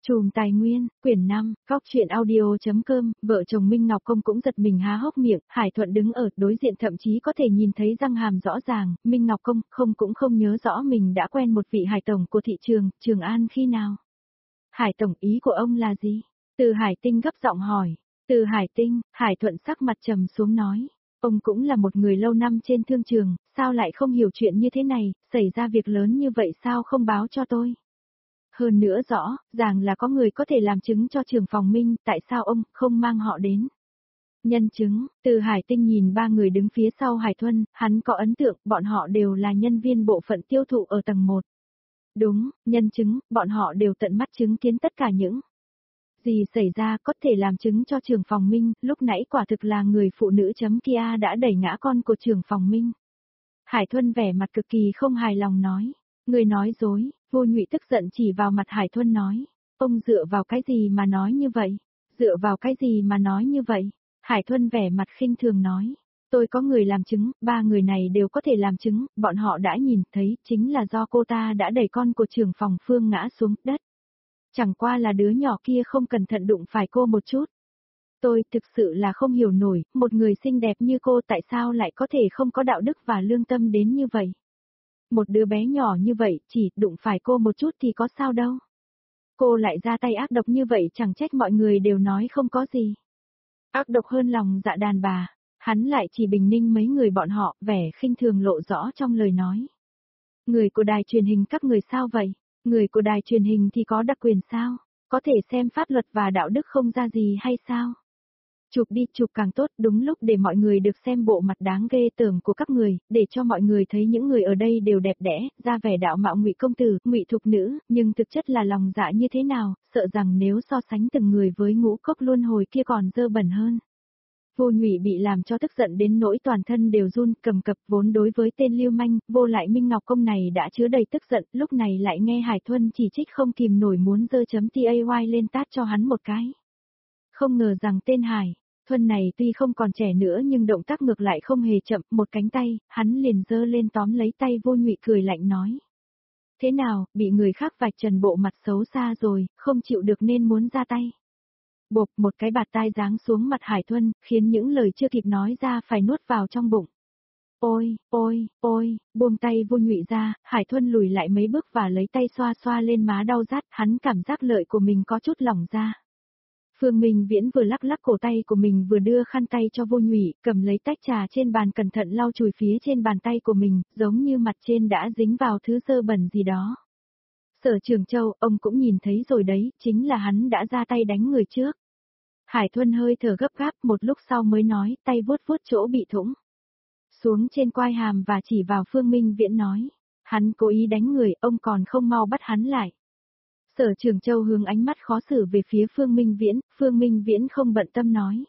Chùm Tài Nguyên, quyển 5, góc chuyện audio.com, vợ chồng Minh Ngọc Công cũng giật mình há hốc miệng, Hải Thuận đứng ở đối diện thậm chí có thể nhìn thấy răng hàm rõ ràng, Minh Ngọc Công cũng không nhớ rõ mình đã quen một vị Hải Tổng của thị trường, Trường An khi nào. Hải Tổng, ý của ông là gì? Từ Hải Tinh gấp giọng hỏi. Từ Hải Tinh, Hải Thuận sắc mặt trầm xuống nói. Ông cũng là một người lâu năm trên thương trường, sao lại không hiểu chuyện như thế này, xảy ra việc lớn như vậy sao không báo cho tôi? Hơn nữa rõ, ràng là có người có thể làm chứng cho Trường Phòng Minh, tại sao ông không mang họ đến? Nhân chứng, Từ Hải Tinh nhìn ba người đứng phía sau Hải Thuân, hắn có ấn tượng, bọn họ đều là nhân viên bộ phận tiêu thụ ở tầng 1. Đúng, nhân chứng, bọn họ đều tận mắt chứng kiến tất cả những gì xảy ra, có thể làm chứng cho Trường Phòng Minh, lúc nãy quả thực là người phụ nữ chấm kia đã đẩy ngã con của Trường Phòng Minh. Hải Thuân vẻ mặt cực kỳ không hài lòng nói, người nói dối. Vô Nhụy tức giận chỉ vào mặt Hải Thuân nói, ông dựa vào cái gì mà nói như vậy? Dựa vào cái gì mà nói như vậy? Hải Thuân vẻ mặt khinh thường nói, tôi có người làm chứng, ba người này đều có thể làm chứng, bọn họ đã nhìn thấy, chính là do cô ta đã đẩy con của Trưởng phòng Phương ngã xuống đất. Chẳng qua là đứa nhỏ kia không cẩn thận đụng phải cô một chút. Tôi thực sự là không hiểu nổi, một người xinh đẹp như cô tại sao lại có thể không có đạo đức và lương tâm đến như vậy? Một đứa bé nhỏ như vậy, chỉ đụng phải cô một chút thì có sao đâu. Cô lại ra tay ác độc như vậy chẳng trách mọi người đều nói không có gì. Ác độc hơn lòng dạ đàn bà, hắn lại chỉ bình ninh mấy người bọn họ, vẻ khinh thường lộ rõ trong lời nói. Người của đài truyền hình các người sao vậy? Người của đài truyền hình thì có đặc quyền sao? Có thể xem pháp luật và đạo đức không ra gì hay sao? Chụp đi, chụp càng tốt, đúng lúc để mọi người được xem bộ mặt đáng ghê tởm của các người, để cho mọi người thấy những người ở đây đều đẹp đẽ, ra vẻ đạo mạo Ngụy công tử, Ngụy thục nữ, nhưng thực chất là lòng dạ như thế nào, sợ rằng nếu so sánh từng người với Ngũ Cốc Luân Hồi kia còn dơ bẩn hơn. Vô Nhụy bị làm cho tức giận đến nỗi toàn thân đều run, cầm cập, vốn đối với tên lưu manh, vô lại Minh Ngọc Công này đã chứa đầy tức giận, lúc này lại nghe Hải Thuân chỉ trích không kìm nổi muốn giơ chấm tay lên tát cho hắn một cái. Không ngờ rằng tên Hải Thuân này tuy không còn trẻ nữa nhưng động tác ngược lại không hề chậm, một cánh tay, hắn liền giơ lên tóm lấy tay Vô Nhụy cười lạnh nói. Thế nào, bị người khác vạch trần bộ mặt xấu xa rồi, không chịu được nên muốn ra tay. Bộp, một cái bạt tai giáng xuống mặt Hải Thuân, khiến những lời chưa kịp nói ra phải nuốt vào trong bụng. Ôi, buông tay Vô Nhụy ra, Hải Thuân lùi lại mấy bước và lấy tay xoa xoa lên má đau rát, hắn cảm giác lợi của mình có chút lỏng ra. Phương Minh Viễn vừa lắc lắc cổ tay của mình vừa đưa khăn tay cho Vô Nhụy, cầm lấy tách trà trên bàn cẩn thận lau chùi phía trên bàn tay của mình, giống như mặt trên đã dính vào thứ dơ bẩn gì đó. Sở Trường Châu, ông cũng nhìn thấy rồi đấy, chính là hắn đã ra tay đánh người trước. Hải Thuân hơi thở gấp gáp, một lúc sau mới nói, tay vuốt vuốt chỗ bị thủng xuống trên quai hàm và chỉ vào Phương Minh Viễn nói, hắn cố ý đánh người, ông còn không mau bắt hắn lại. Sở Trường Châu hướng ánh mắt khó xử về phía Phương Minh Viễn không bận tâm nói.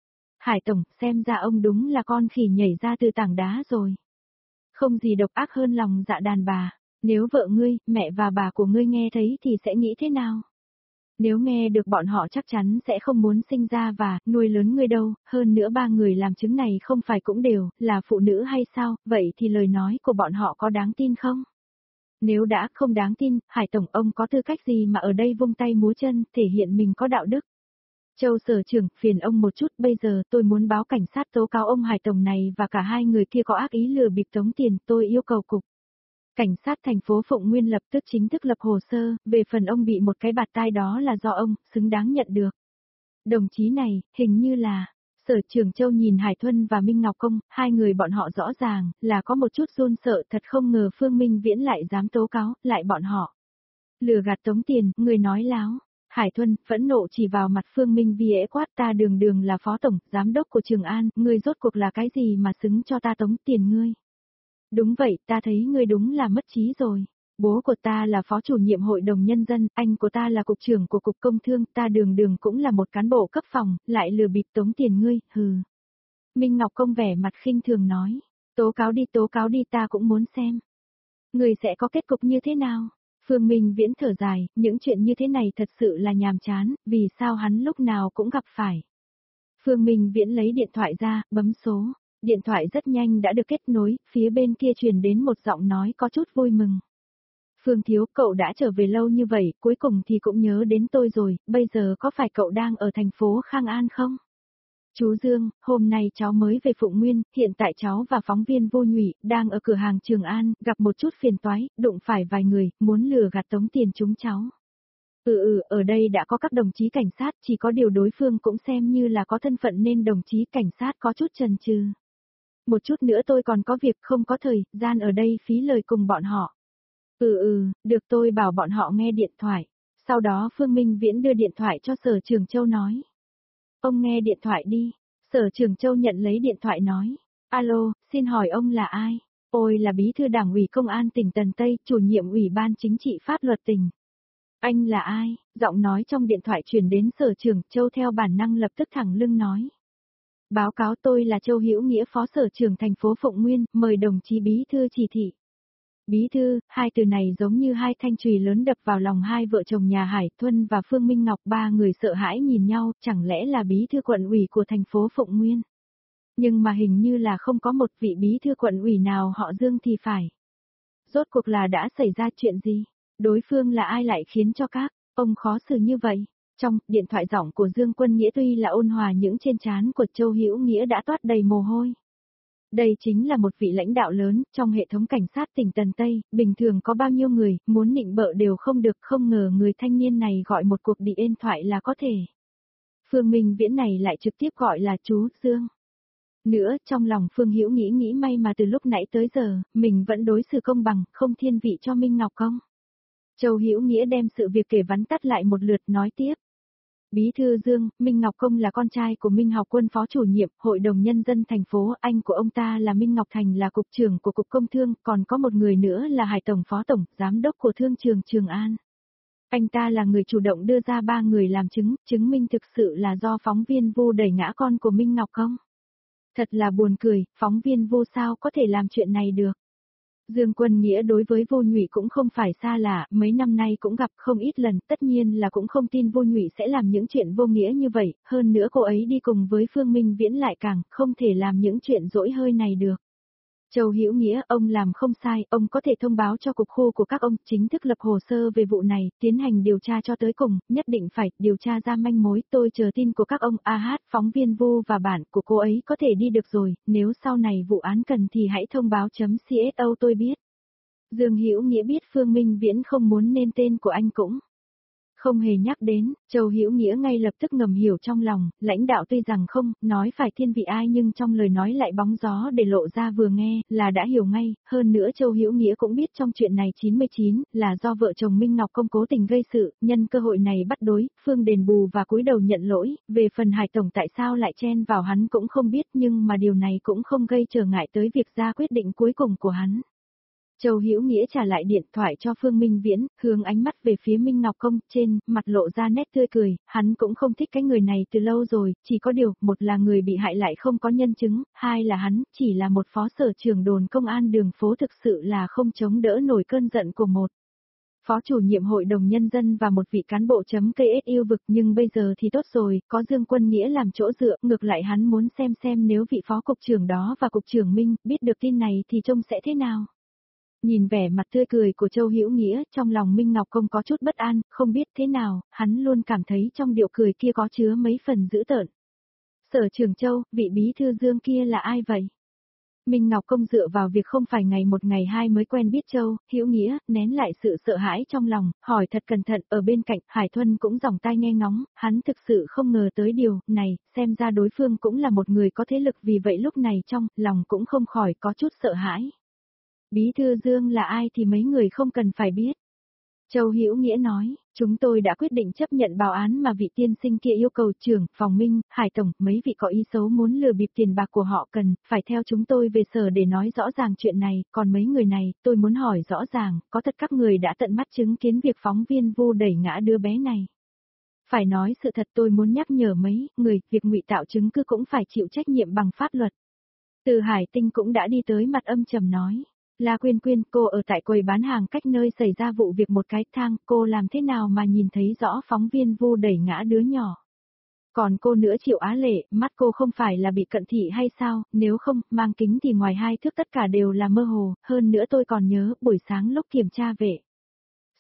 Hải Tổng, xem ra ông đúng là con khỉ nhảy ra từ tảng đá rồi. Không gì độc ác hơn lòng dạ đàn bà, nếu vợ ngươi, mẹ và bà của ngươi nghe thấy thì sẽ nghĩ thế nào? Nếu nghe được bọn họ chắc chắn sẽ không muốn sinh ra và nuôi lớn ngươi đâu, hơn nữa ba người làm chứng này không phải cũng đều là phụ nữ hay sao, vậy thì lời nói của bọn họ có đáng tin không? Nếu đã không đáng tin, Hải Tổng ông có tư cách gì mà ở đây vung tay múa chân, thể hiện mình có đạo đức. Châu Sở Trưởng, phiền ông một chút, bây giờ tôi muốn báo cảnh sát tố cáo ông Hải Tổng này và cả hai người kia có ác ý lừa bịp tống tiền, tôi yêu cầu cục. Cảnh sát thành phố Phụng Nguyên lập tức chính thức lập hồ sơ, về phần ông bị một cái bạt tai đó là do ông, xứng đáng nhận được. Đồng chí này, hình như là... Sở Trường Châu nhìn Hải Thuân và Minh Ngọc Công, hai người bọn họ rõ ràng là có một chút run sợ, thật không ngờ Phương Minh Viễn lại dám tố cáo, lại bọn họ. Lừa gạt tống tiền, người nói láo. Hải Thuân, phẫn nộ chỉ vào mặt Phương Minh Viễn quát, ta đường là phó tổng, giám đốc của Trường An, ngươi rốt cuộc là cái gì mà xứng cho ta tống tiền ngươi. Đúng vậy, ta thấy ngươi đúng là mất trí rồi. Bố của ta là phó chủ nhiệm hội đồng nhân dân, anh của ta là cục trưởng của cục công thương, ta đường cũng là một cán bộ cấp phòng, lại lừa bịp tống tiền ngươi, hừ. Minh Ngọc Công vẻ mặt khinh thường nói, tố cáo đi ta cũng muốn xem. Ngươi sẽ có kết cục như thế nào? Phương Minh Viễn thở dài, những chuyện như thế này thật sự là nhàm chán, vì sao hắn lúc nào cũng gặp phải. Phương Minh Viễn lấy điện thoại ra, bấm số. Điện thoại rất nhanh đã được kết nối, phía bên kia truyền đến một giọng nói có chút vui mừng. Phương Thiếu, cậu đã trở về lâu như vậy, cuối cùng thì cũng nhớ đến tôi rồi, bây giờ có phải cậu đang ở thành phố Khang An không? Chú Dương, hôm nay cháu mới về Phụng Nguyên, hiện tại cháu và phóng viên Vô Nhụy đang ở cửa hàng Trường An, gặp một chút phiền toái, đụng phải vài người, muốn lừa gạt tống tiền chúng cháu. Ở đây đã có các đồng chí cảnh sát, chỉ có điều đối phương cũng xem như là có thân phận nên đồng chí cảnh sát có chút chần chừ. Một chút nữa tôi còn có việc không có thời gian ở đây phí lời cùng bọn họ. Được, tôi bảo bọn họ nghe điện thoại. Sau đó Phương Minh Viễn đưa điện thoại cho Sở Trường Châu nói. Ông nghe điện thoại đi. Sở Trường Châu nhận lấy điện thoại nói. Alo, xin hỏi ông là ai? Tôi là Bí thư Đảng ủy Công an tỉnh Tần Tây, chủ nhiệm Ủy ban Chính trị Pháp luật tỉnh. Anh là ai? Giọng nói trong điện thoại truyền đến Sở Trường Châu theo bản năng lập tức thẳng lưng nói. Báo cáo, tôi là Châu Hữu Nghĩa, Phó Sở Trưởng thành phố Phụng Nguyên, mời đồng chí Bí thư chỉ thị. Bí thư, hai từ này giống như hai thanh chùy lớn đập vào lòng hai vợ chồng nhà Hải Thuân và Phương Minh Ngọc, ba người sợ hãi nhìn nhau, chẳng lẽ là bí thư quận ủy của thành phố Phụng Nguyên. Nhưng mà hình như là không có một vị bí thư quận ủy nào họ Dương thì phải. Rốt cuộc là đã xảy ra chuyện gì? Đối phương là ai lại khiến cho các ông khó xử như vậy? Trong điện thoại giọng của Dương Quân Nghĩa tuy là ôn hòa, những trên trán của Châu Hữu Nghĩa đã toát đầy mồ hôi. Đây chính là một vị lãnh đạo lớn trong hệ thống cảnh sát tỉnh Tần Tây, bình thường có bao nhiêu người, muốn nịnh bợ đều không được, không ngờ người thanh niên này gọi một cuộc điện thoại là có thể. Phương Minh Viễn này lại trực tiếp gọi là chú Dương. Nữa, trong lòng Phương Hữu nghĩ may mà từ lúc nãy tới giờ, mình vẫn đối xử công bằng, không thiên vị cho Minh Ngọc Công. Châu Hữu Nghĩa đem sự việc kể vắn tắt lại một lượt nói tiếp. Bí thư Dương, Minh Ngọc Công là con trai của Minh Học Quân, phó chủ nhiệm Hội đồng Nhân dân thành phố, anh của ông ta là Minh Ngọc Thành, là cục trưởng của Cục Công Thương, còn có một người nữa là Hải Tổng, phó tổng, giám đốc của Thương trường Trường An. Anh ta là người chủ động đưa ra ba người làm chứng minh thực sự là do phóng viên Vu đẩy ngã con của Minh Ngọc Công. Thật là buồn cười, phóng viên Vu sao có thể làm chuyện này được. Dương Quân Nghĩa đối với Vô Nhụy cũng không phải xa lạ, mấy năm nay cũng gặp không ít lần, tất nhiên là cũng không tin Vô Nhụy sẽ làm những chuyện vô nghĩa như vậy, hơn nữa cô ấy đi cùng với Phương Minh Viễn lại càng không thể làm những chuyện dỗi hơi này được. Châu Hữu Nghĩa, ông làm không sai, ông có thể thông báo cho cục khu của các ông, chính thức lập hồ sơ về vụ này, tiến hành điều tra cho tới cùng, nhất định phải điều tra ra manh mối, tôi chờ tin của các ông. Phóng viên Vu và bản của cô ấy có thể đi được rồi, nếu sau này vụ án cần thì hãy thông báo .cso tôi biết. Dương Hữu Nghĩa biết Phương Minh Viễn không muốn nên tên của anh cũng không hề nhắc đến, Châu Hữu Nghĩa ngay lập tức ngầm hiểu trong lòng, lãnh đạo tuy rằng không nói phải thiên vị ai nhưng trong lời nói lại bóng gió để lộ ra, vừa nghe là đã hiểu ngay, hơn nữa Châu Hữu Nghĩa cũng biết trong chuyện này 99 là do vợ chồng Minh Ngọc Công cố tình gây sự, nhân cơ hội này bắt đối phương đền bù và cúi đầu nhận lỗi, về phần Hải Tổng tại sao lại chen vào hắn cũng không biết, nhưng mà điều này cũng không gây trở ngại tới việc ra quyết định cuối cùng của hắn. Châu Hữu Nghĩa trả lại điện thoại cho Phương Minh Viễn, hướng ánh mắt về phía Minh Ngọc Công, trên mặt lộ ra nét tươi cười, hắn cũng không thích cái người này từ lâu rồi, chỉ có điều, một là người bị hại lại không có nhân chứng, hai là hắn chỉ là một phó sở trưởng đồn công an đường phố, thực sự là không chống đỡ nổi cơn giận của một phó chủ nhiệm Hội đồng Nhân dân và một vị cán bộ .ks yêu vực, nhưng bây giờ thì tốt rồi, có Dương Quân Nghĩa làm chỗ dựa, ngược lại hắn muốn xem nếu vị phó cục trưởng đó và cục trưởng Minh biết được tin này thì trông sẽ thế nào. Nhìn vẻ mặt tươi cười của Châu Hữu Nghĩa, trong lòng Minh Ngọc Công có chút bất an, không biết thế nào, hắn luôn cảm thấy trong điệu cười kia có chứa mấy phần dữ tợn. Sở Trường Châu, vị bí thư Dương kia là ai vậy? Minh Ngọc Công dựa vào việc không phải ngày một ngày hai mới quen biết Châu Hữu Nghĩa, nén lại sự sợ hãi trong lòng, hỏi thật cẩn thận. Ở bên cạnh, Hải Thuân cũng dòng tai nghe ngóng, hắn thực sự không ngờ tới điều này, xem ra đối phương cũng là một người có thế lực, vì vậy lúc này trong lòng cũng không khỏi có chút sợ hãi. Bí thư Dương là ai thì mấy người không cần phải biết. Châu Hữu Nghĩa nói, chúng tôi đã quyết định chấp nhận báo án mà vị tiên sinh kia yêu cầu. Trưởng phòng Minh, Hải Tổng, mấy vị có ý xấu muốn lừa bịp tiền bạc của họ cần phải theo chúng tôi về sở để nói rõ ràng chuyện này, còn mấy người này, tôi muốn hỏi rõ ràng, có thật các người đã tận mắt chứng kiến việc phóng viên Vu đẩy ngã đứa bé này? Phải nói sự thật, tôi muốn nhắc nhở mấy người, việc ngụy tạo chứng cứ cũng phải chịu trách nhiệm bằng pháp luật. Từ Hải Tinh cũng đã đi tới, mặt âm trầm nói. La Quyên Quyên, cô ở tại quầy bán hàng cách nơi xảy ra vụ việc một cái thang, cô làm thế nào mà nhìn thấy rõ phóng viên Vu đẩy ngã đứa nhỏ? Còn cô nữa Triệu Á Lệ, mắt cô không phải là bị cận thị hay sao, nếu không, mang kính thì ngoài 2 thước tất cả đều là mơ hồ, hơn nữa tôi còn nhớ, buổi sáng lúc kiểm tra vệ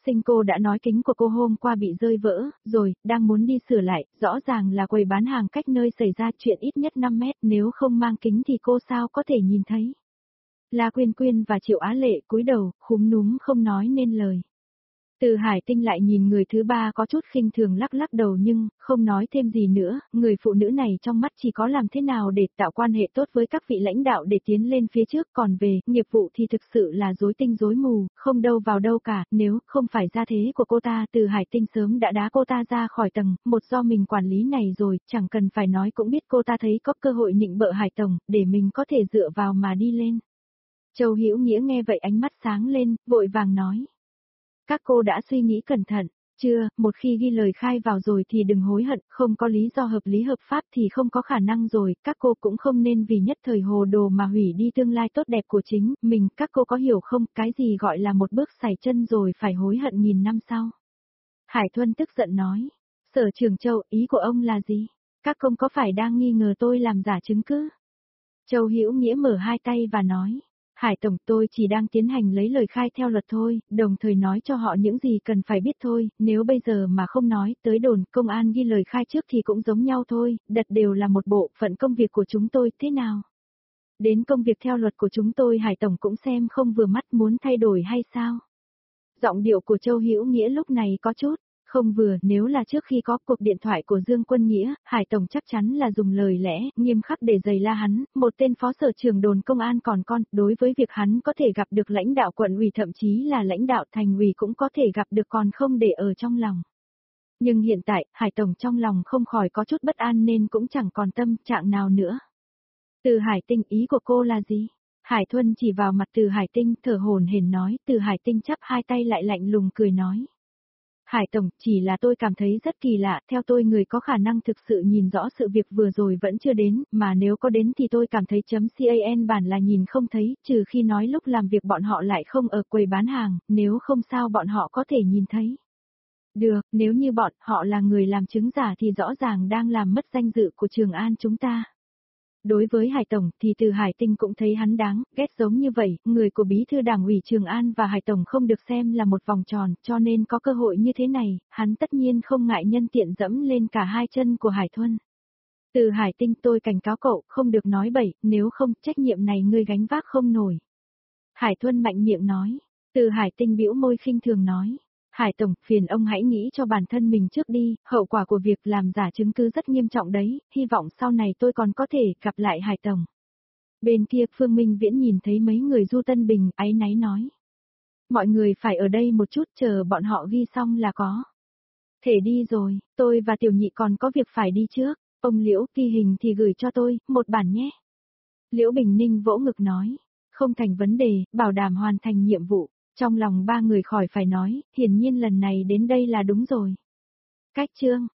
sinh cô đã nói kính của cô hôm qua bị rơi vỡ, rồi, đang muốn đi sửa lại, rõ ràng là quầy bán hàng cách nơi xảy ra chuyện ít nhất 5 mét, nếu không mang kính thì cô sao có thể nhìn thấy. La Quyên Quyên và Triệu Á Lệ cúi đầu, khúm núm không nói nên lời. Từ Hải Tinh lại nhìn người thứ ba có chút khinh thường lắc lắc đầu nhưng, không nói thêm gì nữa, người phụ nữ này trong mắt chỉ có làm thế nào để tạo quan hệ tốt với các vị lãnh đạo để tiến lên phía trước, còn về, nghiệp vụ thì thực sự là rối tinh rối mù, không đâu vào đâu cả, nếu không phải gia thế của cô ta Từ Hải Tinh sớm đã đá cô ta ra khỏi tầng, một do mình quản lý này rồi, chẳng cần phải nói cũng biết cô ta thấy có cơ hội nịnh bợ Hải Tổng, để mình có thể dựa vào mà đi lên. Châu Hữu Nghĩa nghe vậy ánh mắt sáng lên, vội vàng nói. Các cô đã suy nghĩ cẩn thận, chưa, một khi ghi lời khai vào rồi thì đừng hối hận, không có lý do hợp lý hợp pháp thì không có khả năng rồi, các cô cũng không nên vì nhất thời hồ đồ mà hủy đi tương lai tốt đẹp của chính mình, các cô có hiểu không, cái gì gọi là một bước sải chân rồi phải hối hận nghìn năm sau. Hải Thuân tức giận nói, Sở Trường Châu, ý của ông là gì? Các công có phải đang nghi ngờ tôi làm giả chứng cứ? Châu Hữu Nghĩa mở hai tay và nói. Hải Tổng, tôi chỉ đang tiến hành lấy lời khai theo luật thôi, đồng thời nói cho họ những gì cần phải biết thôi, nếu bây giờ mà không nói, tới đồn, công an ghi lời khai trước thì cũng giống nhau thôi, đặt đều là một bộ phận công việc của chúng tôi, thế nào? Đến công việc theo luật của chúng tôi Hải Tổng cũng xem không vừa mắt muốn thay đổi hay sao? Giọng điệu của Châu Hữu Nghĩa lúc này có chút. Không vừa, nếu là trước khi có cuộc điện thoại của Dương Quân Nghĩa, Hải Tổng chắc chắn là dùng lời lẽ, nghiêm khắc để giày la hắn, một tên phó sở trưởng đồn công an còn con, đối với việc hắn có thể gặp được lãnh đạo quận ủy thậm chí là lãnh đạo thành ủy cũng có thể gặp được còn không để ở trong lòng. Nhưng hiện tại, Hải Tổng trong lòng không khỏi có chút bất an nên cũng chẳng còn tâm trạng nào nữa. Từ Hải Tinh, ý của cô là gì? Hải Thuân chỉ vào mặt Từ Hải Tinh, thở hổn hển nói, Từ Hải Tinh chắp hai tay lại lạnh lùng cười nói. Hải Tổng, chỉ là tôi cảm thấy rất kỳ lạ, theo tôi người có khả năng thực sự nhìn rõ sự việc vừa rồi vẫn chưa đến, mà nếu có đến thì tôi cảm thấy .can bản là nhìn không thấy, trừ khi nói lúc làm việc bọn họ lại không ở quầy bán hàng, nếu không sao bọn họ có thể nhìn thấy. Được, nếu như bọn họ là người làm chứng giả thì rõ ràng đang làm mất danh dự của Trường An chúng ta. Đối với Hải Tổng thì Từ Hải Tinh cũng thấy hắn đáng ghét giống như vậy, người của Bí thư Đảng ủy Trường An và Hải Tổng không được xem là một vòng tròn, cho nên có cơ hội như thế này, hắn tất nhiên không ngại nhân tiện dẫm lên cả hai chân của Hải Thuân. Từ Hải Tinh, tôi cảnh cáo cậu, không được nói bậy, nếu không, trách nhiệm này ngươi gánh vác không nổi. Hải Thuân mạnh miệng nói. Từ Hải Tinh bĩu môi khinh thường nói. Hải Tổng, phiền ông hãy nghĩ cho bản thân mình trước đi, hậu quả của việc làm giả chứng cứ rất nghiêm trọng đấy, hy vọng sau này tôi còn có thể gặp lại Hải Tổng. Bên kia Phương Minh Viễn nhìn thấy mấy người Du Tân Bình, áy náy nói. Mọi người phải ở đây một chút chờ bọn họ ghi xong là có. Thể đi rồi, tôi và Tiểu Nhị còn có việc phải đi trước, ông Liễu ghi hình thì gửi cho tôi, một bản nhé. Liễu Bình Ninh vỗ ngực nói, không thành vấn đề, bảo đảm hoàn thành nhiệm vụ. Trong lòng ba người khỏi phải nói, hiển nhiên lần này đến đây là đúng rồi. Cách chương